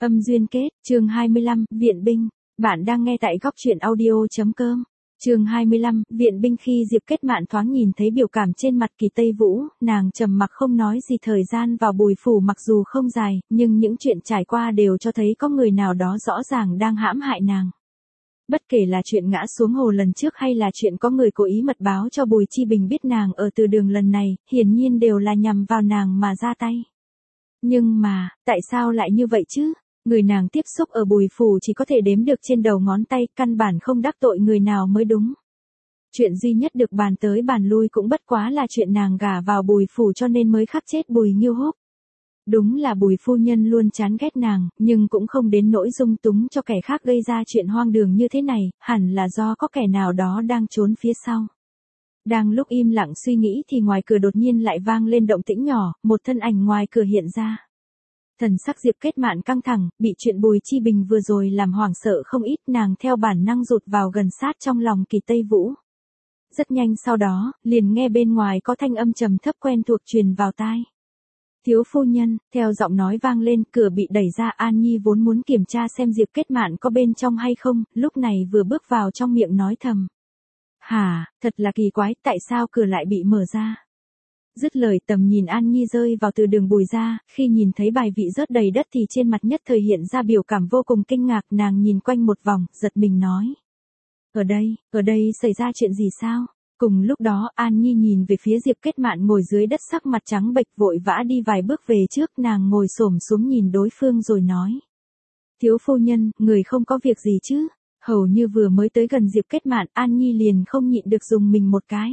Âm duyên kết, chương 25, viện binh. Bạn đang nghe tại góc truyện audio.com. Chương 25, viện binh. Khi Diệp Kết Mạn thoáng nhìn thấy biểu cảm trên mặt Kỳ Tây Vũ, nàng trầm mặc không nói gì. Thời gian vào Bùi phủ mặc dù không dài, nhưng những chuyện trải qua đều cho thấy có người nào đó rõ ràng đang hãm hại nàng. Bất kể là chuyện ngã xuống hồ lần trước hay là chuyện có người cố ý mật báo cho Bùi Chi Bình biết nàng ở từ đường lần này, hiển nhiên đều là nhằm vào nàng mà ra tay. Nhưng mà, tại sao lại như vậy chứ? Người nàng tiếp xúc ở Bùi phủ chỉ có thể đếm được trên đầu ngón tay, căn bản không đắc tội người nào mới đúng. Chuyện duy nhất được bàn tới bàn lui cũng bất quá là chuyện nàng gả vào Bùi phủ cho nên mới khắc chết Bùi Nghiêu Húc. Đúng là Bùi phu nhân luôn chán ghét nàng, nhưng cũng không đến nỗi dung túng cho kẻ khác gây ra chuyện hoang đường như thế này, hẳn là do có kẻ nào đó đang trốn phía sau. Đang lúc im lặng suy nghĩ thì ngoài cửa đột nhiên lại vang lên động tĩnh nhỏ, một thân ảnh ngoài cửa hiện ra. Thần sắc Diệp Kết Mạn căng thẳng, bị chuyện Bùi Chi Bình vừa rồi làm hoảng sợ không ít, nàng theo bản năng rụt vào gần sát trong lòng Kỳ Tây Vũ. Rất nhanh sau đó, liền nghe bên ngoài có thanh âm trầm thấp quen thuộc truyền vào tai. Thiếu phu nhân, theo giọng nói vang lên, cửa bị đẩy ra. An Nhi vốn muốn kiểm tra xem Diệp Kết Mạn có bên trong hay không, lúc này vừa bước vào trong miệng nói thầm. Hả, thật là kỳ quái, tại sao cửa lại bị mở ra? Dứt lời tầm nhìn An Nhi rơi vào từ đường Bùi ra, khi nhìn thấy bài vị rớt đầy đất thì trên mặt nhất thời hiện ra biểu cảm vô cùng kinh ngạc, nàng nhìn quanh một vòng, giật mình nói. Ở đây xảy ra chuyện gì sao? Cùng lúc đó An Nhi nhìn về phía Diệp Kết Mạn ngồi dưới đất sắc mặt trắng bệch vội vã đi vài bước về trước, nàng ngồi xổm xuống nhìn đối phương rồi nói. Thiếu phu nhân, người không có việc gì chứ? Hầu như vừa mới tới gần Diệp Kết Mạn, An Nhi liền không nhịn được dùng mình một cái.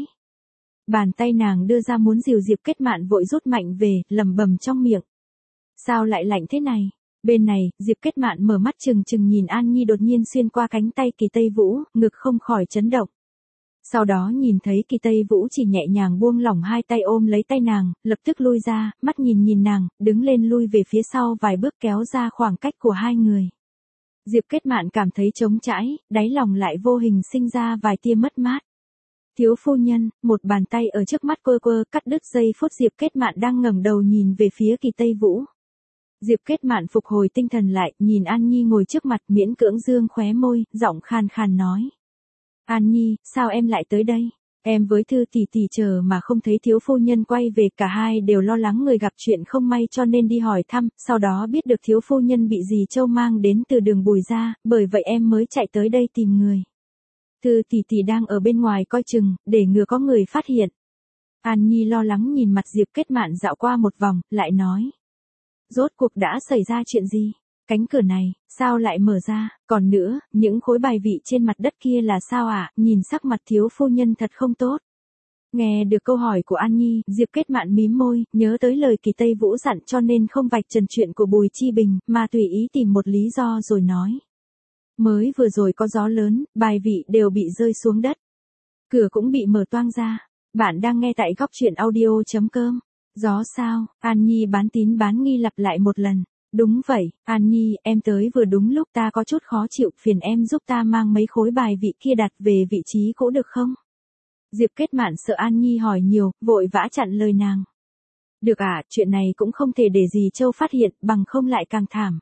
Bàn tay nàng đưa ra muốn dìu Diệp Kết Mạn vội rút mạnh về, lẩm bẩm trong miệng. Sao lại lạnh thế này? Bên này, Diệp Kết Mạn mở mắt trừng trừng nhìn An Nhi đột nhiên xuyên qua cánh tay Kỳ Tây Vũ, ngực không khỏi chấn động. Sau đó nhìn thấy Kỳ Tây Vũ chỉ nhẹ nhàng buông lỏng hai tay ôm lấy tay nàng, lập tức lui ra, mắt nhìn nàng, đứng lên lui về phía sau vài bước kéo ra khoảng cách của hai người. Diệp Kết Mạn cảm thấy trống trải, đáy lòng lại vô hình sinh ra vài tia mất mát. Thiếu phu nhân, một bàn tay ở trước mắt quơ cắt đứt giây phút Diệp Kết Mạn đang ngẩng đầu nhìn về phía Kỳ Tây Vũ. Diệp Kết Mạn phục hồi tinh thần lại, nhìn An Nhi ngồi trước mặt miễn cưỡng dương khóe môi, giọng khàn khàn nói. An Nhi, sao em lại tới đây? Em với Thư tỷ tỷ chờ mà không thấy thiếu phu nhân quay về, cả hai đều lo lắng người gặp chuyện không may cho nên đi hỏi thăm, sau đó biết được thiếu phu nhân bị dì Châu mang đến từ đường Bùi ra, bởi vậy em mới chạy tới đây tìm người. Thư tỷ tỷ đang ở bên ngoài coi chừng, để ngừa có người phát hiện. An Nhi lo lắng nhìn mặt Diệp Kết Mạn dạo qua một vòng, lại nói. Rốt cuộc đã xảy ra chuyện gì? Cánh cửa này, sao lại mở ra? Còn nữa, những khối bài vị trên mặt đất kia là sao ạ? Nhìn sắc mặt thiếu phu nhân thật không tốt. Nghe được câu hỏi của An Nhi, Diệp Kết Mạn mím môi, nhớ tới lời Kỳ Tây Vũ dặn cho nên không vạch trần chuyện của Bùi Chi Bình, mà tùy ý tìm một lý do rồi nói. Mới vừa rồi có gió lớn, bài vị đều bị rơi xuống đất. Cửa cũng bị mở toang ra. Bạn đang nghe tại góc truyện audio.com. Gió sao? An Nhi bán tín bán nghi lặp lại một lần. Đúng vậy, An Nhi, em tới vừa đúng lúc, ta có chút khó chịu, phiền em giúp ta mang mấy khối bài vị kia đặt về vị trí cũ được không? Diệp Kết Mạn sợ An Nhi hỏi nhiều, vội vã chặn lời nàng. Được ạ, chuyện này cũng không thể để dì Châu phát hiện, bằng không lại càng thảm.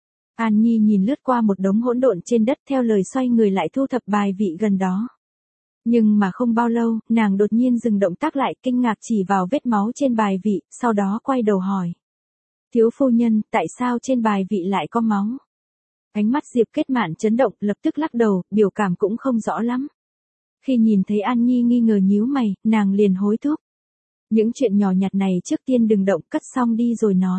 An Nhi nhìn lướt qua một đống hỗn độn trên đất, theo lời xoay người lại thu thập bài vị gần đó. Nhưng mà không bao lâu, nàng đột nhiên dừng động tác lại, kinh ngạc chỉ vào vết máu trên bài vị, sau đó quay đầu hỏi. Thiếu phu nhân, tại sao trên bài vị lại có máu? Ánh mắt Diệp Kết Mạn chấn động, lập tức lắc đầu, biểu cảm cũng không rõ lắm. Khi nhìn thấy An Nhi nghi ngờ nhíu mày, nàng liền hối thúc. Những chuyện nhỏ nhặt này trước tiên đừng động, cất xong đi rồi nói.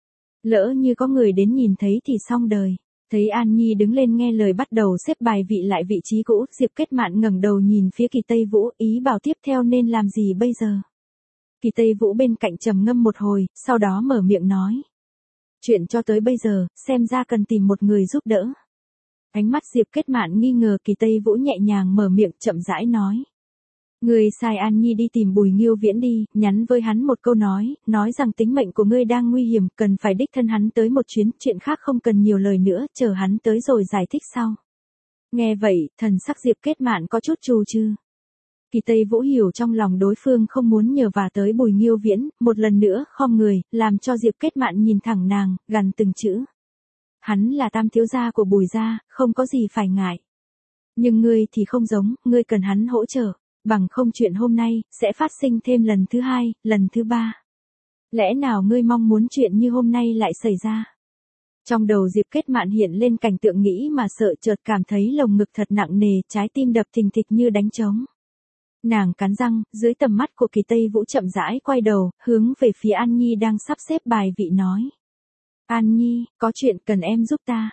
Lỡ như có người đến nhìn thấy thì xong đời. Thấy An Nhi đứng lên nghe lời bắt đầu xếp bài vị lại vị trí cũ, Diệp Kết Mạn ngẩng đầu nhìn phía Kỳ Tây Vũ, ý bảo tiếp theo nên làm gì bây giờ. Kỳ Tây Vũ bên cạnh trầm ngâm một hồi, sau đó mở miệng nói. Chuyện cho tới bây giờ, xem ra cần tìm một người giúp đỡ. Ánh mắt Diệp Kết Mạn nghi ngờ, Kỳ Tây Vũ nhẹ nhàng mở miệng chậm rãi nói. Ngươi sai An Nhi đi tìm Bùi Nghiêu Viễn đi, nhắn với hắn một câu nói rằng tính mệnh của ngươi đang nguy hiểm, cần phải đích thân hắn tới một chuyến, chuyện khác không cần nhiều lời nữa, chờ hắn tới rồi giải thích sau. Nghe vậy, thần sắc Diệp Kết Mạn có chút trù trừ. Kỳ Tây Vũ hiểu trong lòng đối phương không muốn nhờ vả tới Bùi Nghiêu Viễn, một lần nữa khom người, làm cho Diệp Kết Mạn nhìn thẳng nàng, gằn từng chữ. hắn là tam thiếu gia của Bùi gia, không có gì phải ngại. Nhưng ngươi thì không giống, ngươi cần hắn hỗ trợ, bằng không chuyện hôm nay, sẽ phát sinh thêm lần thứ hai, lần thứ ba. Lẽ nào ngươi mong muốn chuyện như hôm nay lại xảy ra? Trong đầu Diệp Kết Mạn hiện lên cảnh tượng nghĩ mà sợ, chợt cảm thấy lồng ngực thật nặng nề, trái tim đập thình thịch như đánh trống. Nàng cắn răng, dưới tầm mắt của Kỳ Tây Vũ chậm rãi quay đầu, hướng về phía An Nhi đang sắp xếp bài vị nói. An Nhi, có chuyện cần em giúp ta.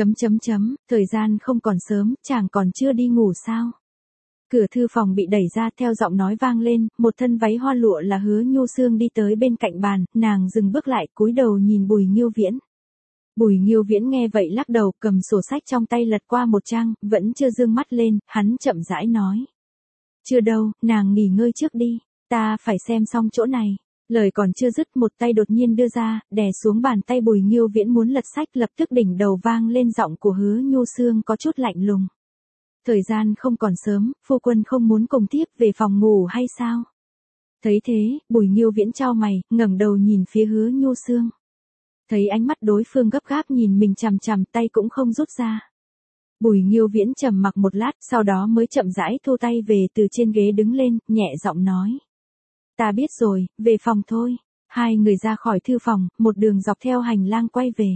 Thời gian không còn sớm, chàng còn chưa đi ngủ sao? Cửa thư phòng bị đẩy ra, theo giọng nói vang lên, một thân váy hoa lụa là Hứa Nhu Sương đi tới bên cạnh bàn, nàng dừng bước lại, cúi đầu nhìn Bùi Nghiêu Viễn. Bùi Nghiêu Viễn nghe vậy lắc đầu, cầm sổ sách trong tay lật qua một trang, vẫn chưa dương mắt lên, hắn chậm rãi nói. Chưa đâu, nàng nghỉ ngơi trước đi, ta phải xem xong chỗ này. Lời còn chưa dứt, một tay đột nhiên đưa ra, đè xuống bàn tay Bùi Nghiêu Viễn muốn lật sách, lập tức đỉnh đầu vang lên giọng của Hứa Nhu Sương có chút lạnh lùng. Thời gian không còn sớm, phu quân không muốn cùng tiếp về phòng ngủ hay sao? Thấy thế, Bùi Nghiêu Viễn chau mày, ngẩng đầu nhìn phía Hứa Nhu Sương. Thấy ánh mắt đối phương gấp gáp nhìn mình chằm chằm, tay cũng không rút ra. Bùi Nghiêu Viễn trầm mặc một lát, sau đó mới chậm rãi thu tay về từ trên ghế đứng lên, nhẹ giọng nói. Ta biết rồi, về phòng thôi. Hai người ra khỏi thư phòng, một đường dọc theo hành lang quay về.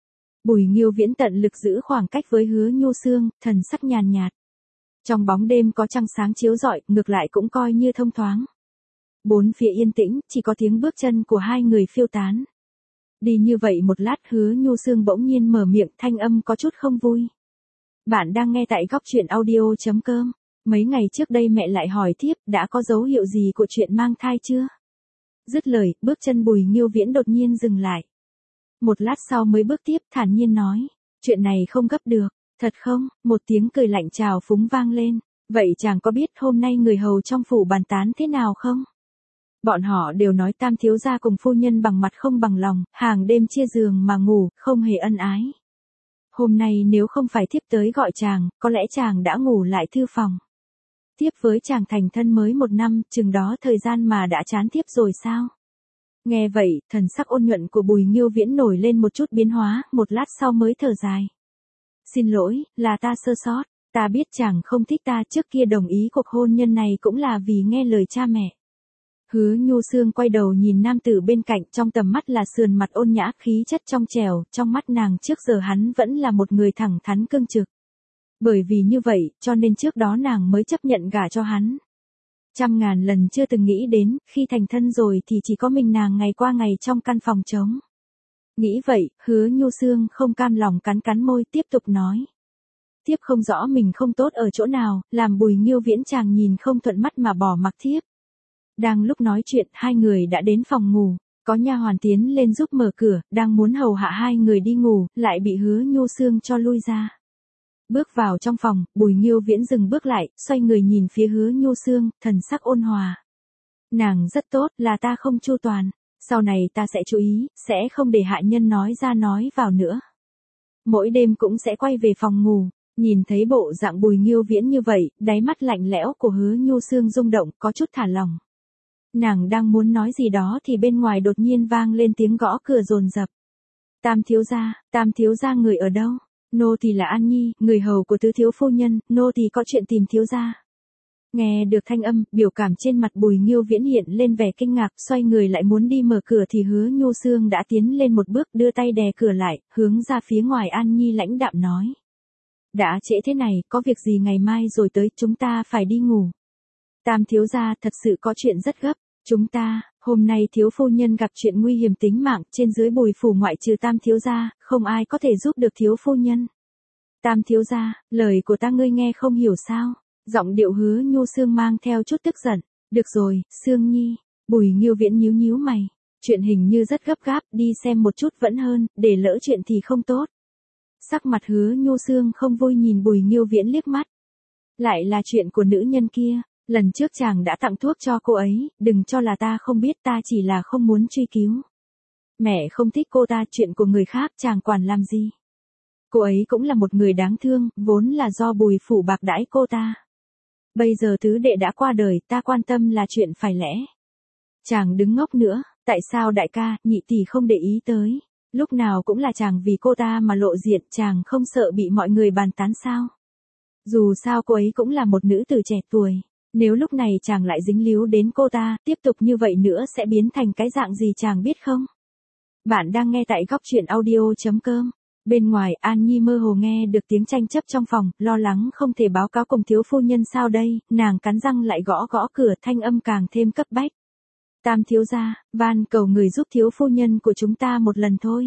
Bùi Nghiêu Viễn tận lực giữ khoảng cách với Hứa Nhu Sương, thần sắc nhàn nhạt. Trong bóng đêm có trăng sáng chiếu rọi, ngược lại cũng coi như thông thoáng. Bốn phía yên tĩnh, chỉ có tiếng bước chân của hai người phiêu tán. Đi như vậy một lát, Hứa Nhu Sương bỗng nhiên mở miệng, thanh âm có chút không vui. Bạn đang nghe tại góc truyện audio.com. Mấy ngày trước đây mẹ lại hỏi thiếp, đã có dấu hiệu gì của chuyện mang thai chưa? Dứt lời, bước chân Bùi Nghiêu Viễn đột nhiên dừng lại. Một lát sau mới bước tiếp, thản nhiên nói. Chuyện này không gấp được. Thật không? Một tiếng cười lạnh trào phúng vang lên. Vậy chàng có biết hôm nay người hầu trong phủ bàn tán thế nào không? Bọn họ đều nói tam thiếu gia cùng phu nhân bằng mặt không bằng lòng, hàng đêm chia giường mà ngủ, không hề ân ái. Hôm nay nếu không phải thiếp tới gọi chàng, có lẽ chàng đã ngủ lại thư phòng. Thiếp với chàng thành thân mới 1 năm, chừng đó thời gian mà đã chán thiếp rồi sao? Nghe vậy, thần sắc ôn nhuận của Bùi Nghiêu Viễn nổi lên một chút biến hóa, một lát sau mới thở dài. Xin lỗi, là ta sơ sót, ta biết chàng không thích ta, trước kia đồng ý cuộc hôn nhân này cũng là vì nghe lời cha mẹ. Hứa Nhu Sương quay đầu nhìn nam tử bên cạnh, trong tầm mắt là sườn mặt ôn nhã, khí chất trong trẻo, trong mắt nàng trước giờ hắn vẫn là một người thẳng thắn cương trực. Bởi vì như vậy, cho nên trước đó nàng mới chấp nhận gả cho hắn. Trăm ngàn lần chưa từng nghĩ đến, khi thành thân rồi thì chỉ có mình nàng ngày qua ngày trong căn phòng trống. Nghĩ vậy, Hứa Nhu Sương không cam lòng cắn cắn môi, tiếp tục nói. Thiếp không rõ mình không tốt ở chỗ nào, làm Bùi Nghiêu Viễn chàng nhìn không thuận mắt mà bỏ mặc thiếp. Đang lúc nói chuyện, hai người đã đến phòng ngủ, có nha hoàn tiến lên giúp mở cửa, đang muốn hầu hạ hai người đi ngủ, lại bị Hứa Nhu Sương cho lui ra. Bước vào trong phòng, Bùi Nghiêu Viễn dừng bước lại, xoay người nhìn phía Hứa Nhu Sương, thần sắc ôn hòa. Nàng rất tốt, là ta không chu toàn, sau này ta sẽ chú ý, sẽ không để hạ nhân nói ra nói vào nữa. Mỗi đêm cũng sẽ quay về phòng ngủ. Nhìn thấy bộ dạng Bùi Nghiêu Viễn như vậy, đáy mắt lạnh lẽo của Hứa Nhu Sương rung động, có chút thả lỏng. Nàng đang muốn nói gì đó thì bên ngoài đột nhiên vang lên tiếng gõ cửa dồn dập. Tam thiếu gia người ở đâu? Nô tỳ là An Nhi, người hầu của tứ thiếu phu nhân, nô tỳ có chuyện tìm thiếu gia. Nghe được thanh âm, biểu cảm trên mặt Bùi Nghiêu Viễn hiện lên vẻ kinh ngạc, xoay người lại muốn đi mở cửa thì Hứa Nhu Sương đã tiến lên một bước, đưa tay đè cửa lại, hướng ra phía ngoài. An Nhi lãnh đạm nói. Đã trễ thế này, có việc gì ngày mai rồi tới, chúng ta phải đi ngủ. Tam thiếu gia, thật sự có chuyện rất gấp. Hôm nay thiếu phu nhân gặp chuyện nguy hiểm tính mạng, trên dưới Bùi phủ ngoại trừ tam thiếu gia, không ai có thể giúp được thiếu phu nhân. Tam thiếu gia, lời của ta ngươi nghe không hiểu sao? Giọng điệu Hứa Nhu Sương mang theo chút tức giận. Được rồi, Sương Nhi. Bùi Nghiêu Viễn nhíu nhíu mày. Chuyện hình như rất gấp gáp, đi xem một chút vẫn hơn, để lỡ chuyện thì không tốt. Sắc mặt Hứa Nhu Sương không vui nhìn Bùi Nghiêu Viễn liếc mắt. Lại là chuyện của nữ nhân kia. Lần trước chàng đã tặng thuốc cho cô ấy, đừng cho là ta không biết, ta chỉ là không muốn truy cứu. Mẹ không thích cô ta, chuyện của người khác chàng quản làm gì. Cô ấy cũng là một người đáng thương, vốn là do Bùi phủ bạc đãi cô ta. Bây giờ tứ đệ đã qua đời, ta quan tâm là chuyện phải lẽ. Chàng đứng ngốc nữa, tại sao đại ca, nhị tỷ không để ý tới. Lúc nào cũng là chàng vì cô ta mà lộ diện, chàng không sợ bị mọi người bàn tán sao? Dù sao cô ấy cũng là một nữ tử trẻ tuổi. Nếu lúc này chàng lại dính líu đến cô ta, tiếp tục như vậy nữa sẽ biến thành cái dạng gì chàng biết không? Bạn đang nghe tại góc chuyện audio.com. Bên ngoài An Nhi mơ hồ nghe được tiếng tranh chấp trong phòng, lo lắng không thể báo cáo cùng thiếu phu nhân sao đây, nàng cắn răng lại gõ gõ cửa, thanh âm càng thêm cấp bách. Tam thiếu gia, van cầu người giúp thiếu phu nhân của chúng ta một lần thôi.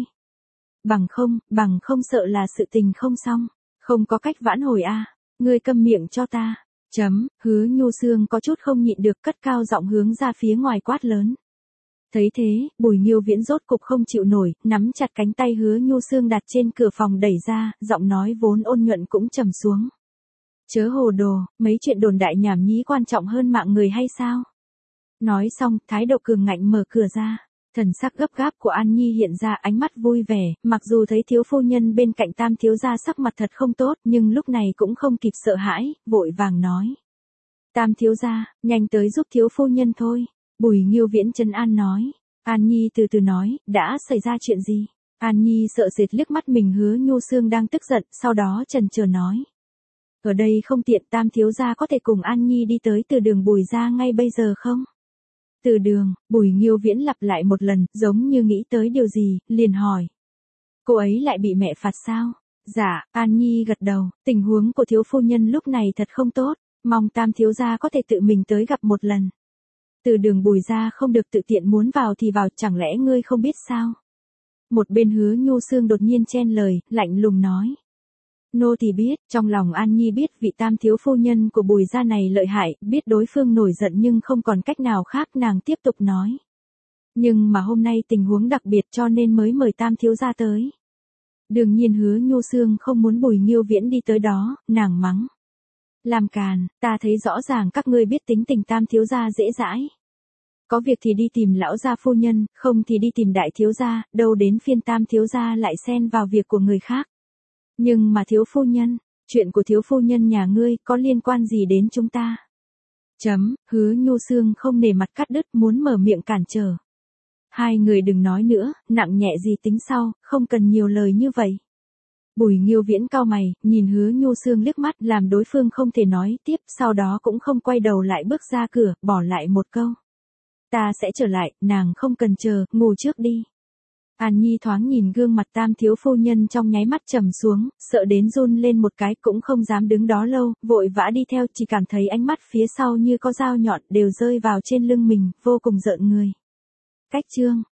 Bằng không sợ là sự tình không xong, không có cách vãn hồi a. Ngươi câm miệng cho ta. Hứa Nhu Sương có chút không nhịn được cất cao giọng hướng ra phía ngoài quát lớn. Thấy thế, Bùi Nghiêu Viễn rốt cục không chịu nổi, nắm chặt cánh tay Hứa Nhu Sương đặt trên cửa phòng đẩy ra, giọng nói vốn ôn nhuận cũng trầm xuống. Chớ hồ đồ, mấy chuyện đồn đại nhảm nhí quan trọng hơn mạng người hay sao? Nói xong, thái độ cường ngạnh mở cửa ra. Thần sắc gấp gáp của An Nhi hiện ra, ánh mắt vui vẻ, mặc dù thấy thiếu phu nhân bên cạnh Tam thiếu gia sắc mặt thật không tốt, nhưng lúc này cũng không kịp sợ hãi, vội vàng nói. Tam thiếu gia, nhanh tới giúp thiếu phu nhân thôi. Bùi Nghiêu Viễn trấn an nói. An Nhi từ từ nói, đã xảy ra chuyện gì? An Nhi sợ sệt liếc mắt mình Hứa Nhu Sương đang tức giận, sau đó chần chờ nói. Ở đây không tiện, Tam thiếu gia có thể cùng An Nhi đi tới từ đường Bùi gia ngay bây giờ không? Từ đường, Bùi Nghiêu Viễn lặp lại một lần, giống như nghĩ tới điều gì, liền hỏi. Cô ấy lại bị mẹ phạt sao? Dạ, An Nhi gật đầu, tình huống của thiếu phu nhân lúc này thật không tốt, mong Tam thiếu gia có thể tự mình tới gặp một lần. Từ đường Bùi gia không được tự tiện muốn vào thì vào, chẳng lẽ ngươi không biết sao? Một bên Hứa Nhu Sương đột nhiên chen lời, lạnh lùng nói. Nô thì biết, trong lòng An Nhi biết vị Tam thiếu phu nhân của Bùi gia này lợi hại, biết đối phương nổi giận nhưng không còn cách nào khác, nàng tiếp tục nói. Nhưng mà hôm nay tình huống đặc biệt cho nên mới mời Tam thiếu gia tới. Đương nhiên Hứa Nhu Sương không muốn Bùi Nghiêu Viễn đi tới đó, nàng mắng. Làm càn, ta thấy rõ ràng các ngươi biết tính tình Tam thiếu gia dễ dãi. Có việc thì đi tìm lão gia phu nhân, không thì đi tìm đại thiếu gia, đâu đến phiên Tam thiếu gia lại xen vào việc của người khác. Nhưng mà thiếu phu nhân, chuyện của thiếu phu nhân nhà ngươi có liên quan gì đến chúng ta? Hứa Nhu Sương không nề mặt cắt đứt, muốn mở miệng cản trở. Hai người đừng nói nữa, nặng nhẹ gì tính sau, không cần nhiều lời như vậy. Bùi Nghiêu Viễn cau mày, nhìn Hứa Nhu Sương liếc mắt, làm đối phương không thể nói tiếp, sau đó cũng không quay đầu lại bước ra cửa, bỏ lại một câu. Ta sẽ trở lại, nàng không cần chờ, ngủ trước đi. An Nhi thoáng nhìn gương mặt Tam thiếu phu nhân trong nháy mắt trầm xuống, sợ đến run lên một cái, cũng không dám đứng đó lâu, vội vã đi theo, chỉ cảm thấy ánh mắt phía sau như có dao nhọn đều rơi vào trên lưng mình, vô cùng rợn người. Cách chương